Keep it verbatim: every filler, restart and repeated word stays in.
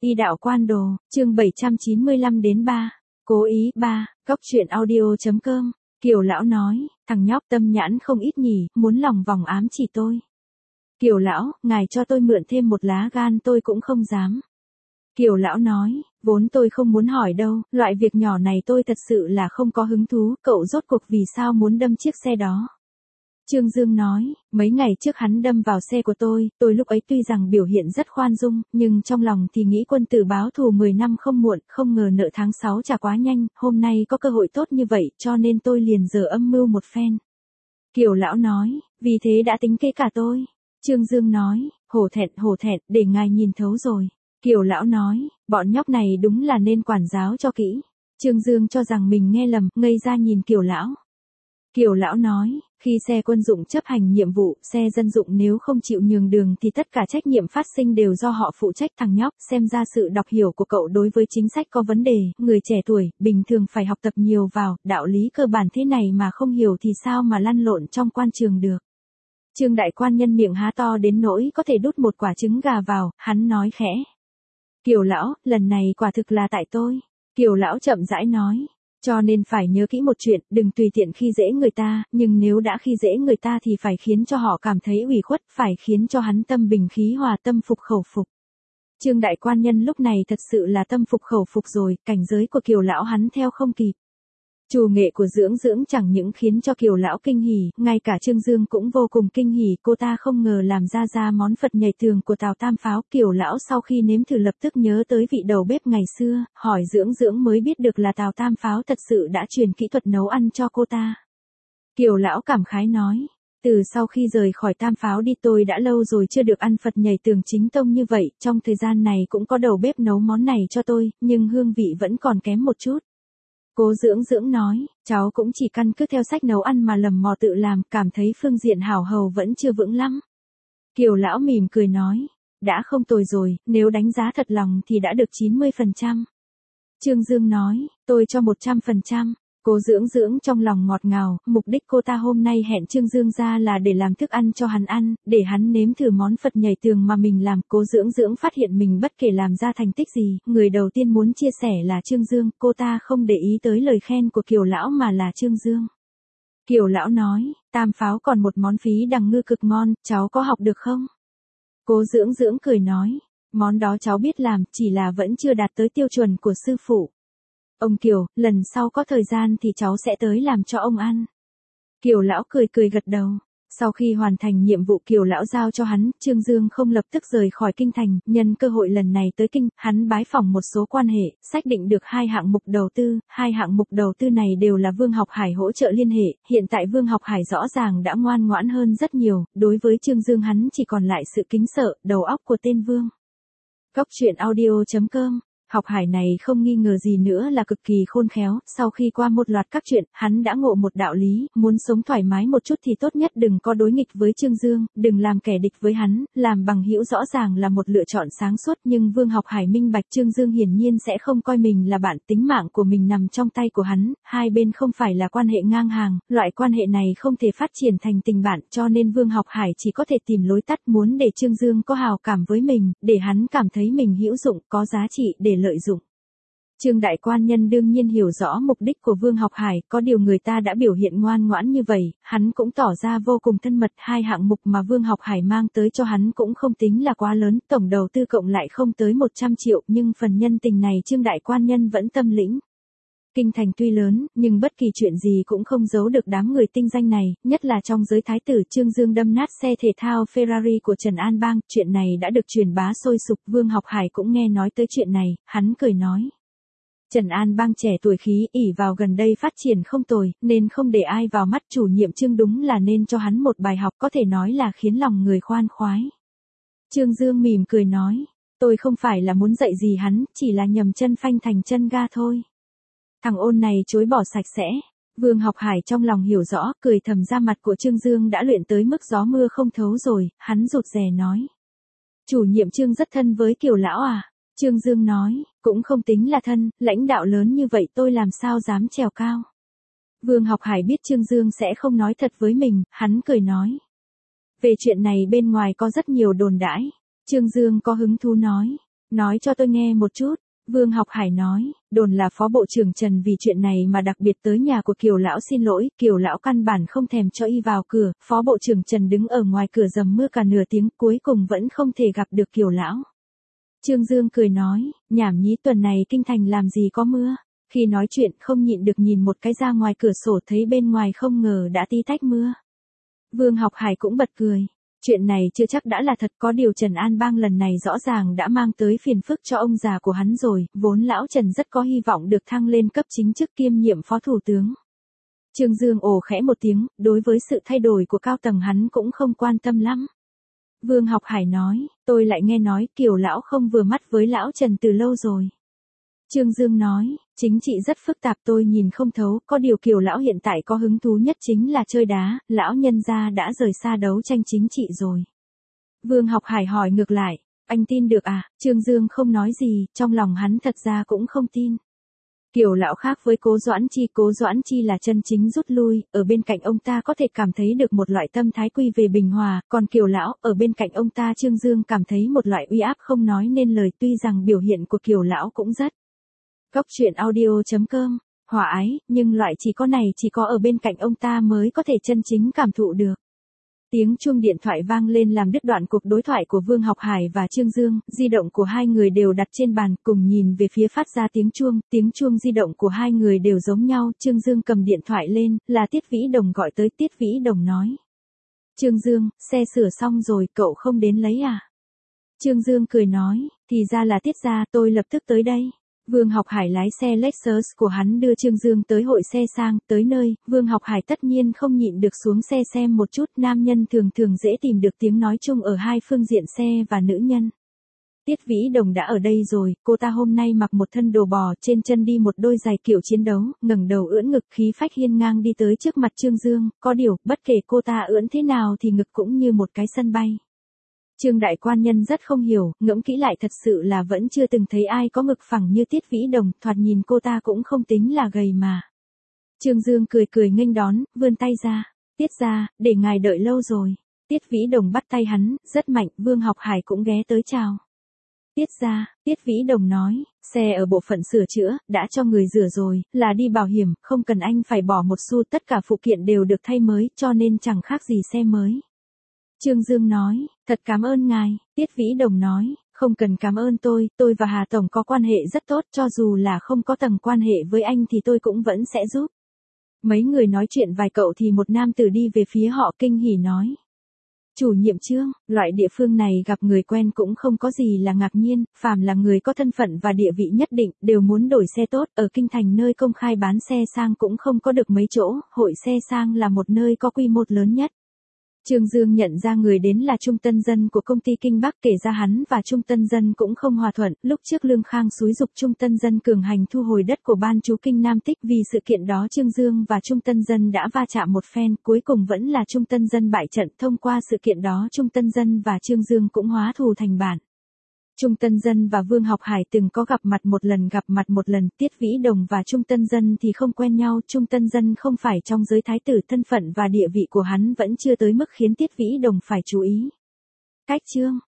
Y đạo quan đồ, chương bảy trăm chín mươi lăm đến ba. Cố ý ba. Góc truyện audio.com. Kiều lão nói, thằng nhóc tâm nhãn không ít nhỉ, muốn lòng vòng ám chỉ tôi. Kiều lão, ngài cho tôi mượn thêm một lá gan tôi cũng không dám. Kiều lão nói, vốn tôi không muốn hỏi đâu, loại việc nhỏ này tôi thật sự là không có hứng thú, cậu rốt cuộc vì sao muốn đâm chiếc xe đó. Trương Dương nói, mấy ngày trước hắn đâm vào xe của tôi, tôi lúc ấy tuy rằng biểu hiện rất khoan dung, nhưng trong lòng thì nghĩ quân tử báo thù mười năm không muộn, không ngờ nợ tháng sáu trả quá nhanh, hôm nay có cơ hội tốt như vậy cho nên tôi liền giờ âm mưu một phen. Kiều lão nói, vì thế đã tính kế cả tôi. Trương Dương nói, hổ thẹn hổ thẹn, để ngài nhìn thấu rồi. Kiều lão nói, bọn nhóc này đúng là nên quản giáo cho kỹ. Trương Dương cho rằng mình nghe lầm, ngây ra nhìn Kiều lão. Kiều lão nói, khi xe quân dụng chấp hành nhiệm vụ, xe dân dụng nếu không chịu nhường đường thì tất cả trách nhiệm phát sinh đều do họ phụ trách. Thằng nhóc, xem ra sự đọc hiểu của cậu đối với chính sách có vấn đề, người trẻ tuổi, bình thường phải học tập nhiều vào, đạo lý cơ bản thế này mà không hiểu thì sao mà lăn lộn trong quan trường được. Trương đại quan nhân miệng há to đến nỗi có thể đút một quả trứng gà vào, hắn nói khẽ. Kiều lão, lần này quả thực là tại tôi. Kiều lão chậm rãi nói. Cho nên phải nhớ kỹ một chuyện, đừng tùy tiện khi dễ người ta, nhưng nếu đã khi dễ người ta thì phải khiến cho họ cảm thấy ủy khuất, phải khiến cho hắn tâm bình khí hòa, tâm phục khẩu phục. Trương đại quan nhân lúc này thật sự là tâm phục khẩu phục rồi, cảnh giới của Kiều lão hắn theo không kịp. Trù nghệ của Dưỡng Dưỡng chẳng những khiến cho Kiều lão kinh hỉ, ngay cả Trương Dương cũng vô cùng kinh hỉ, cô ta không ngờ làm ra ra món Phật nhảy tường của Tào Tam Pháo. Kiều lão sau khi nếm thử lập tức nhớ tới vị đầu bếp ngày xưa, hỏi Dưỡng Dưỡng mới biết được là Tào Tam Pháo thật sự đã truyền kỹ thuật nấu ăn cho cô ta. Kiều lão cảm khái nói, từ sau khi rời khỏi Tam Pháo đi tôi đã lâu rồi chưa được ăn Phật nhảy tường chính tông như vậy, trong thời gian này cũng có đầu bếp nấu món này cho tôi, nhưng hương vị vẫn còn kém một chút. Cố Dưỡng Dưỡng nói, cháu cũng chỉ căn cứ theo sách nấu ăn mà lầm mò tự làm, cảm thấy phương diện hảo hầu vẫn chưa vững lắm. Kiều lão mỉm cười nói, đã không tồi rồi, nếu đánh giá thật lòng thì đã được chín mươi phần trăm. Trương Dương nói, tôi cho một trăm phần trăm. Cố Dưỡng Dưỡng trong lòng ngọt ngào, mục đích cô ta hôm nay hẹn Trương Dương ra là để làm thức ăn cho hắn ăn, để hắn nếm thử món Phật nhảy tường mà mình làm. Cố Dưỡng Dưỡng phát hiện mình bất kể làm ra thành tích gì, người đầu tiên muốn chia sẻ là Trương Dương, cô ta không để ý tới lời khen của Kiều lão mà là Trương Dương. Kiều lão nói, Tam Pháo còn một món phí đằng ngư cực ngon, cháu có học được không? Cố Dưỡng Dưỡng cười nói, món đó cháu biết làm, chỉ là vẫn chưa đạt tới tiêu chuẩn của sư phụ. Ông Kiều, lần sau có thời gian thì cháu sẽ tới làm cho ông ăn. Kiều lão cười cười gật đầu. Sau khi hoàn thành nhiệm vụ Kiều lão giao cho hắn, Trương Dương không lập tức rời khỏi kinh thành, nhân cơ hội lần này tới kinh, hắn bái phỏng một số quan hệ, xác định được hai hạng mục đầu tư, hai hạng mục đầu tư này đều là Vương Học Hải hỗ trợ liên hệ, hiện tại Vương Học Hải rõ ràng đã ngoan ngoãn hơn rất nhiều, đối với Trương Dương hắn chỉ còn lại sự kính sợ, đầu óc của tên Vương. Góc truyện audio.com. Học Hải này không nghi ngờ gì nữa là cực kỳ khôn khéo, sau khi qua một loạt các chuyện, hắn đã ngộ một đạo lý, muốn sống thoải mái một chút thì tốt nhất đừng có đối nghịch với Trương Dương, đừng làm kẻ địch với hắn, làm bằng hữu rõ ràng là một lựa chọn sáng suốt, nhưng Vương Học Hải minh bạch Trương Dương hiển nhiên sẽ không coi mình là bạn, tính mạng của mình nằm trong tay của hắn, hai bên không phải là quan hệ ngang hàng, loại quan hệ này không thể phát triển thành tình bạn, cho nên Vương Học Hải chỉ có thể tìm lối tắt, muốn để Trương Dương có hào cảm với mình, để hắn cảm thấy mình hữu dụng, có giá trị để lợi dụng. Trương đại quan nhân đương nhiên hiểu rõ mục đích của Vương Học Hải, có điều người ta đã biểu hiện ngoan ngoãn như vậy, hắn cũng tỏ ra vô cùng thân mật, hai hạng mục mà Vương Học Hải mang tới cho hắn cũng không tính là quá lớn, tổng đầu tư cộng lại không tới một trăm triệu, nhưng phần nhân tình này Trương đại quan nhân vẫn tâm lĩnh. Kinh thành tuy lớn, nhưng bất kỳ chuyện gì cũng không giấu được đám người tinh danh này, nhất là trong giới thái tử. Trương Dương đâm nát xe thể thao Ferrari của Trần An Bang, chuyện này đã được truyền bá sôi sục, Vương Học Hải cũng nghe nói tới chuyện này, hắn cười nói. Trần An Bang trẻ tuổi khí, ỷ vào gần đây phát triển không tồi, nên không để ai vào mắt, chủ nhiệm Trương đúng là nên cho hắn một bài học, có thể nói là khiến lòng người khoan khoái. Trương Dương mỉm cười nói, tôi không phải là muốn dạy gì hắn, chỉ là nhầm chân phanh thành chân ga thôi. Thằng ôn này chối bỏ sạch sẽ. Vương Học Hải trong lòng hiểu rõ, cười thầm ra mặt của Trương Dương đã luyện tới mức gió mưa không thấu rồi, hắn rụt rè nói. Chủ nhiệm Trương rất thân với Kiều lão à? Trương Dương nói, cũng không tính là thân, lãnh đạo lớn như vậy tôi làm sao dám trèo cao. Vương Học Hải biết Trương Dương sẽ không nói thật với mình, hắn cười nói. Về chuyện này bên ngoài có rất nhiều đồn đãi. Trương Dương có hứng thú nói. Nói cho tôi nghe một chút. Vương Học Hải nói, đồn là Phó Bộ trưởng Trần vì chuyện này mà đặc biệt tới nhà của Kiều Lão xin lỗi, Kiều Lão căn bản không thèm cho y vào cửa, Phó Bộ trưởng Trần đứng ở ngoài cửa dầm mưa cả nửa tiếng, cuối cùng vẫn không thể gặp được Kiều Lão. Trương Dương cười nói, nhảm nhí, tuần này kinh thành làm gì có mưa. Khi nói chuyện không nhịn được nhìn một cái ra ngoài cửa sổ, thấy bên ngoài không ngờ đã tí tách mưa. Vương Học Hải cũng bật cười. Chuyện này chưa chắc đã là thật, có điều Trần An Bang lần này rõ ràng đã mang tới phiền phức cho ông già của hắn rồi, vốn lão Trần rất có hy vọng được thăng lên cấp chính chức kiêm nhiệm phó thủ tướng. Trương Dương ồ khẽ một tiếng, đối với sự thay đổi của cao tầng hắn cũng không quan tâm lắm. Vương Học Hải nói, tôi lại nghe nói Kiều Lão không vừa mắt với lão Trần từ lâu rồi. Trương Dương nói, chính trị rất phức tạp, tôi nhìn không thấu, có điều Kiều Lão hiện tại có hứng thú nhất chính là chơi đá, lão nhân gia đã rời xa đấu tranh chính trị rồi. Vương Học Hải hỏi ngược lại, anh tin được à? Trương Dương không nói gì, trong lòng hắn thật ra cũng không tin. Kiều Lão khác với Cố Doãn Chi, Cố Doãn Chi là chân chính rút lui, ở bên cạnh ông ta có thể cảm thấy được một loại tâm thái quy về bình hòa, còn Kiều Lão, ở bên cạnh ông ta Trương Dương cảm thấy một loại uy áp không nói nên lời, tuy rằng biểu hiện của Kiều Lão cũng rất Góc truyện audio chấm com, hòa ái, nhưng loại chỉ có này chỉ có ở bên cạnh ông ta mới có thể chân chính cảm thụ được. Tiếng chuông điện thoại vang lên làm đứt đoạn cuộc đối thoại của Vương Học Hải và Trương Dương, di động của hai người đều đặt trên bàn, cùng nhìn về phía phát ra tiếng chuông, tiếng chuông di động của hai người đều giống nhau, Trương Dương cầm điện thoại lên, là Tiết Vĩ Đồng gọi tới. Tiết Vĩ Đồng nói. Trương Dương, xe sửa xong rồi, cậu không đến lấy à? Trương Dương cười nói, thì ra là Tiết gia, tôi lập tức tới đây. Vương Học Hải lái xe Lexus của hắn đưa Trương Dương tới hội xe sang, tới nơi, Vương Học Hải tất nhiên không nhịn được xuống xe xem một chút, nam nhân thường thường dễ tìm được tiếng nói chung ở hai phương diện xe và nữ nhân. Tiết Vĩ Đồng đã ở đây rồi, cô ta hôm nay mặc một thân đồ bò, trên chân đi một đôi giày kiểu chiến đấu, ngẩng đầu ưỡn ngực, khí phách hiên ngang đi tới trước mặt Trương Dương, có điều, bất kể cô ta ưỡn thế nào thì ngực cũng như một cái sân bay. Trương đại quan nhân rất không hiểu, ngẫm kỹ lại thật sự là vẫn chưa từng thấy ai có ngực phẳng như Tiết Vĩ Đồng, thoạt nhìn cô ta cũng không tính là gầy mà. Trương Dương cười cười nghênh đón, vươn tay ra, Tiết gia, để ngài đợi lâu rồi. Tiết Vĩ Đồng bắt tay hắn, rất mạnh, Vương Học Hải cũng ghé tới chào. Tiết gia, Tiết Vĩ Đồng nói, xe ở bộ phận sửa chữa, đã cho người rửa rồi, là đi bảo hiểm, không cần anh phải bỏ một xu, tất cả phụ kiện đều được thay mới, cho nên chẳng khác gì xe mới. Trương Dương nói, thật cảm ơn ngài. Tiết Vĩ Đồng nói, không cần cảm ơn tôi, tôi và Hà Tổng có quan hệ rất tốt, cho dù là không có tầng quan hệ với anh thì tôi cũng vẫn sẽ giúp. Mấy người nói chuyện vài cậu thì một nam tử đi về phía họ kinh hỉ nói. Chủ nhiệm Trương, loại địa phương này gặp người quen cũng không có gì là ngạc nhiên, phàm là người có thân phận và địa vị nhất định, đều muốn đổi xe tốt, ở kinh thành nơi công khai bán xe sang cũng không có được mấy chỗ, hội xe sang là một nơi có quy mô lớn nhất. Trương Dương nhận ra người đến là Trung Tân Dân của công ty Kinh Bắc, kể ra hắn và Trung Tân Dân cũng không hòa thuận, lúc trước Lương Khang xúi giục Trung Tân Dân cường hành thu hồi đất của ban chú Kinh Nam Tích, vì sự kiện đó Trương Dương và Trung Tân Dân đã va chạm một phen, cuối cùng vẫn là Trung Tân Dân bại trận, thông qua sự kiện đó Trung Tân Dân và Trương Dương cũng hóa thù thành bạn. Trung Tân Dân và Vương Học Hải từng có gặp mặt một lần gặp mặt một lần, Tiết Vĩ Đồng và Trung Tân Dân thì không quen nhau, Trung Tân Dân không phải trong giới thái tử, thân phận và địa vị của hắn vẫn chưa tới mức khiến Tiết Vĩ Đồng phải chú ý. Cách Trương